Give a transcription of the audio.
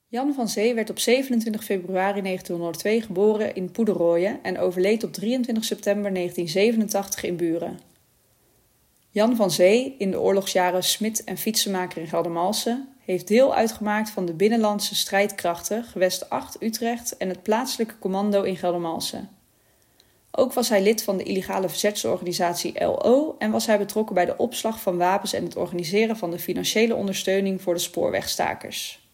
Jan van Zee werd op 27 februari 1902 geboren in Poederoijen en overleed op 23 september 1987 in Buren. Jan van Zee, in de oorlogsjaren smid en fietsenmaker in Geldermalsen, heeft deel uitgemaakt van de Binnenlandse Strijdkrachten, gewest 8 Utrecht en het plaatselijke commando in Geldermalsen. Ook was hij lid van de illegale verzetsorganisatie LO en was hij betrokken bij de opslag van wapens en het organiseren van de financiële ondersteuning voor de spoorwegstakers.